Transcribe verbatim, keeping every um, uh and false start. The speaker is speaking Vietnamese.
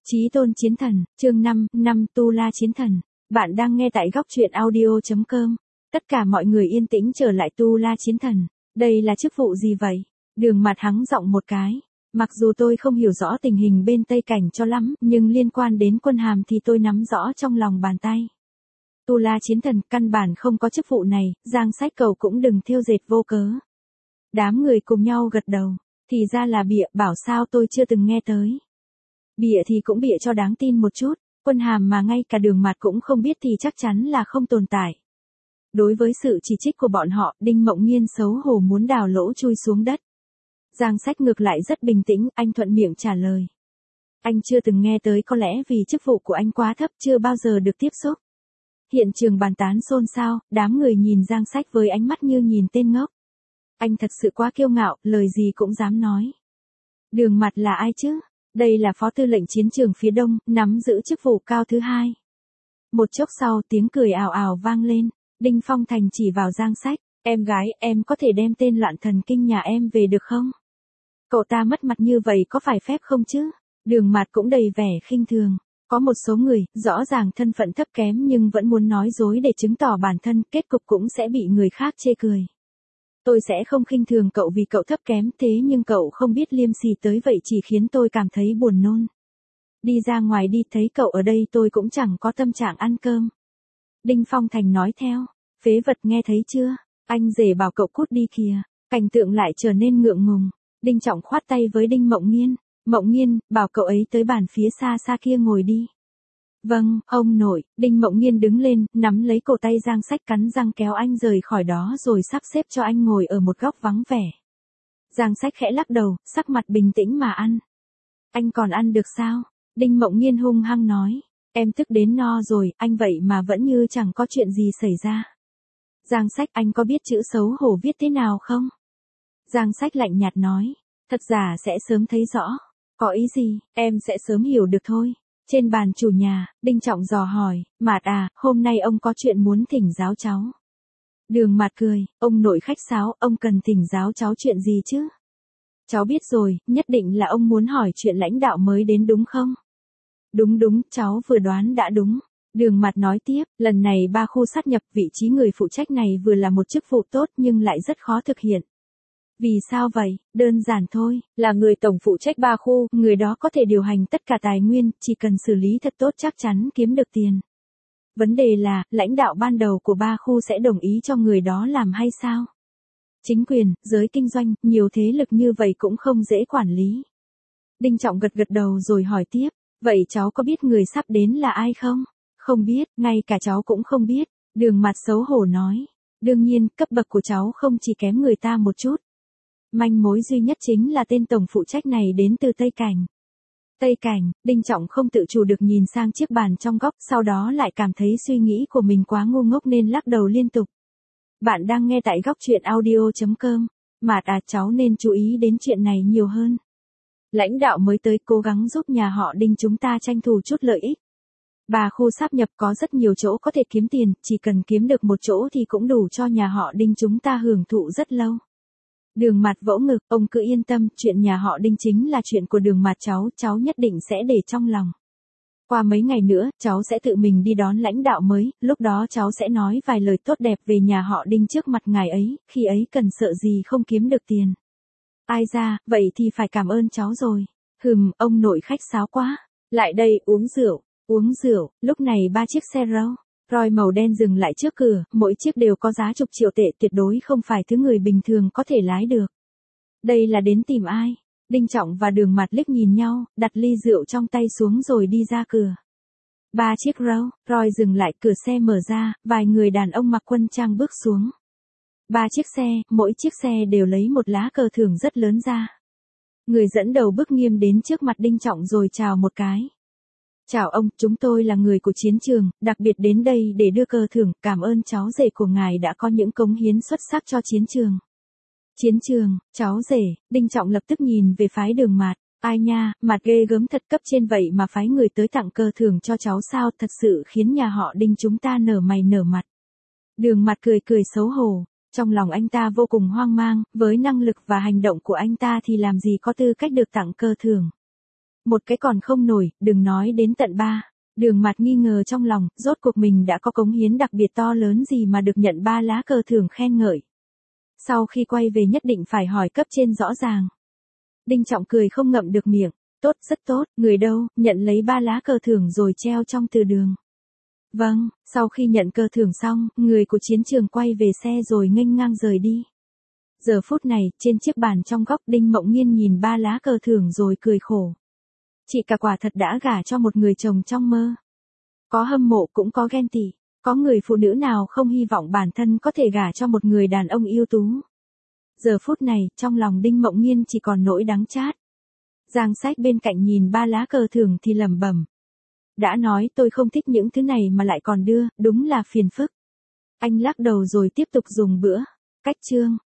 Chí tôn chiến thần, chương năm, năm Tu La chiến thần. Bạn đang nghe tại góc truyện audio chấm com. Tất cả mọi người yên tĩnh trở lại Tu La chiến thần. Đây là chức vụ gì vậy? Đường Mạt hắng giọng một cái. Mặc dù tôi không hiểu rõ tình hình bên Tây Cảnh cho lắm, nhưng liên quan đến quân hàm thì tôi nắm rõ trong lòng bàn tay. Tu La chiến thần căn bản không có chức vụ này, Giang Sách Cầu cũng đừng thêu dệt vô cớ. Đám người cùng nhau gật đầu. Thì ra là bịa, bảo sao tôi chưa từng nghe tới. Bịa thì cũng bịa cho đáng tin một chút, quân hàm mà ngay cả Đường Mạt cũng không biết thì chắc chắn là không tồn tại. Đối với sự chỉ trích của bọn họ, Đinh Mộng Nghiên xấu hổ muốn đào lỗ chui xuống đất. Giang Sách ngược lại rất bình tĩnh, anh thuận miệng trả lời. Anh chưa từng nghe tới, có lẽ vì chức vụ của anh quá thấp, chưa bao giờ được tiếp xúc. Hiện trường bàn tán xôn xao, đám người nhìn Giang Sách với ánh mắt như nhìn tên ngốc. Anh thật sự quá kiêu ngạo, lời gì cũng dám nói. Đường Mạt là ai chứ? Đây là phó tư lệnh chiến trường phía đông, nắm giữ chức vụ cao thứ hai. Một chốc sau tiếng cười ào ào vang lên, Đinh Phong Thành chỉ vào Giang Sách, em gái, em có thể đem tên loạn thần kinh nhà em về được không? Cậu ta mất mặt như vậy có phải phép không chứ? Đường Mạt cũng đầy vẻ khinh thường. Có một số người, rõ ràng thân phận thấp kém nhưng vẫn muốn nói dối để chứng tỏ bản thân, kết cục cũng sẽ bị người khác chê cười. Tôi sẽ không khinh thường cậu vì cậu thấp kém, thế nhưng cậu không biết liêm sỉ tới vậy chỉ khiến tôi cảm thấy buồn nôn. Đi ra ngoài đi, thấy cậu ở đây tôi cũng chẳng có tâm trạng ăn cơm. Đinh Phong Thành nói theo, phế vật nghe thấy chưa, anh rể bảo cậu cút đi kìa. Cảnh tượng lại trở nên ngượng ngùng. Đinh Trọng khoát tay với Đinh Mộng Nghiên, Mộng Nghiên, bảo cậu ấy tới bàn phía xa xa kia ngồi đi. Vâng, ông nội. Đinh Mộng Nghiên đứng lên, nắm lấy cổ tay Giang Sách cắn răng kéo anh rời khỏi đó rồi sắp xếp cho anh ngồi ở một góc vắng vẻ. Giang Sách khẽ lắc đầu, sắc mặt bình tĩnh mà ăn. Anh còn ăn được sao? Đinh Mộng Nghiên hung hăng nói. Em thức đến no rồi, anh vậy mà vẫn như chẳng có chuyện gì xảy ra. Giang Sách, anh có biết chữ xấu hổ viết thế nào không? Giang Sách lạnh nhạt nói. Thật giả sẽ sớm thấy rõ. Có ý gì, em sẽ sớm hiểu được thôi. Trên bàn chủ nhà, Đinh Trọng dò hỏi, Mạt à, hôm nay ông có chuyện muốn thỉnh giáo cháu. Đường Mạt cười, ông nội khách sáo, ông cần thỉnh giáo cháu chuyện gì chứ? Cháu biết rồi, nhất định là ông muốn hỏi chuyện lãnh đạo mới đến đúng không? Đúng đúng, cháu vừa đoán đã đúng. Đường Mạt nói tiếp, lần này ba khu sát nhập, vị trí người phụ trách này vừa là một chức vụ tốt nhưng lại rất khó thực hiện. Vì sao vậy? Đơn giản thôi, là người tổng phụ trách ba khu, người đó có thể điều hành tất cả tài nguyên, chỉ cần xử lý thật tốt chắc chắn kiếm được tiền. Vấn đề là, lãnh đạo ban đầu của ba khu sẽ đồng ý cho người đó làm hay sao? Chính quyền, giới kinh doanh, nhiều thế lực như vậy cũng không dễ quản lý. Đinh Trọng gật gật đầu rồi hỏi tiếp, vậy cháu có biết người sắp đến là ai không? Không biết, ngay cả cháu cũng không biết. Đường Mạt xấu hổ nói. Đương nhiên, cấp bậc của cháu không chỉ kém người ta một chút. Manh mối duy nhất chính là tên tổng phụ trách này đến từ Tây Cảnh. Tây Cảnh, Đinh Trọng không tự chủ được nhìn sang chiếc bàn trong góc, sau đó lại cảm thấy suy nghĩ của mình quá ngu ngốc nên lắc đầu liên tục. Bạn đang nghe tại góc truyện audio chấm com. Mạt à, cháu nên chú ý đến chuyện này nhiều hơn. Lãnh đạo mới tới cố gắng giúp nhà họ Đinh chúng ta tranh thủ chút lợi ích. Ba khu sáp nhập có rất nhiều chỗ có thể kiếm tiền, chỉ cần kiếm được một chỗ thì cũng đủ cho nhà họ Đinh chúng ta hưởng thụ rất lâu. Đường Mạt vỗ ngực, ông cứ yên tâm, chuyện nhà họ Đinh chính là chuyện của Đường Mạt cháu, cháu nhất định sẽ để trong lòng. Qua mấy ngày nữa, cháu sẽ tự mình đi đón lãnh đạo mới, lúc đó cháu sẽ nói vài lời tốt đẹp về nhà họ Đinh trước mặt ngài ấy, khi ấy cần sợ gì không kiếm được tiền. Ai ra, vậy thì phải cảm ơn cháu rồi. Hừm, ông nội khách sáo quá. Lại đây, uống rượu, uống rượu, lúc này ba chiếc xe râu. Roy màu đen dừng lại trước cửa, mỗi chiếc đều có giá chục triệu tệ, tuyệt đối không phải thứ người bình thường có thể lái được. Đây là đến tìm ai? Đinh Trọng và Đường Mạt liếc nhìn nhau, đặt ly rượu trong tay xuống rồi đi ra cửa. Ba chiếc râu, Roy dừng lại, cửa xe mở ra, vài người đàn ông mặc quân trang bước xuống. Ba chiếc xe, mỗi chiếc xe đều lấy một lá cờ thưởng rất lớn ra. Người dẫn đầu bước nghiêm đến trước mặt Đinh Trọng rồi chào một cái. Chào ông, chúng tôi là người của chiến trường, đặc biệt đến đây để đưa cờ thưởng, cảm ơn cháu rể của ngài đã có những cống hiến xuất sắc cho chiến trường. Chiến trường, cháu rể, Đinh Trọng lập tức nhìn về phái Đường Mạt, ai nha, Mạt ghê gớm thật, cấp trên vậy mà phái người tới tặng cờ thưởng cho cháu sao, thật sự khiến nhà họ Đinh chúng ta nở mày nở mặt. Đường Mạt cười cười xấu hổ, trong lòng anh ta vô cùng hoang mang, với năng lực và hành động của anh ta thì làm gì có tư cách được tặng cờ thưởng. Một cái còn không nổi, đừng nói đến tận ba. Đường Mạt nghi ngờ trong lòng, rốt cuộc mình đã có cống hiến đặc biệt to lớn gì mà được nhận ba lá cờ thưởng khen ngợi. Sau khi quay về nhất định phải hỏi cấp trên rõ ràng. Đinh Trọng cười không ngậm được miệng. Tốt, rất tốt, người đâu, nhận lấy ba lá cờ thưởng rồi treo trong từ đường. Vâng, sau khi nhận cờ thưởng xong, người của chiến trường quay về xe rồi nghênh ngang rời đi. Giờ phút này, trên chiếc bàn trong góc Đinh Mộng Nghiên nhìn ba lá cờ thưởng rồi cười khổ. Chị cả quả thật đã gả cho một người chồng trong mơ. Có hâm mộ cũng có ghen tị, có người phụ nữ nào không hy vọng bản thân có thể gả cho một người đàn ông ưu tú. Giờ phút này, trong lòng Đinh Mộng Nghiên chỉ còn nỗi đắng chát. Giang Sách bên cạnh nhìn ba lá cờ thưởng thì lẩm bẩm. Đã nói tôi không thích những thứ này mà lại còn đưa, đúng là phiền phức. Anh lắc đầu rồi tiếp tục dùng bữa. Cách chương.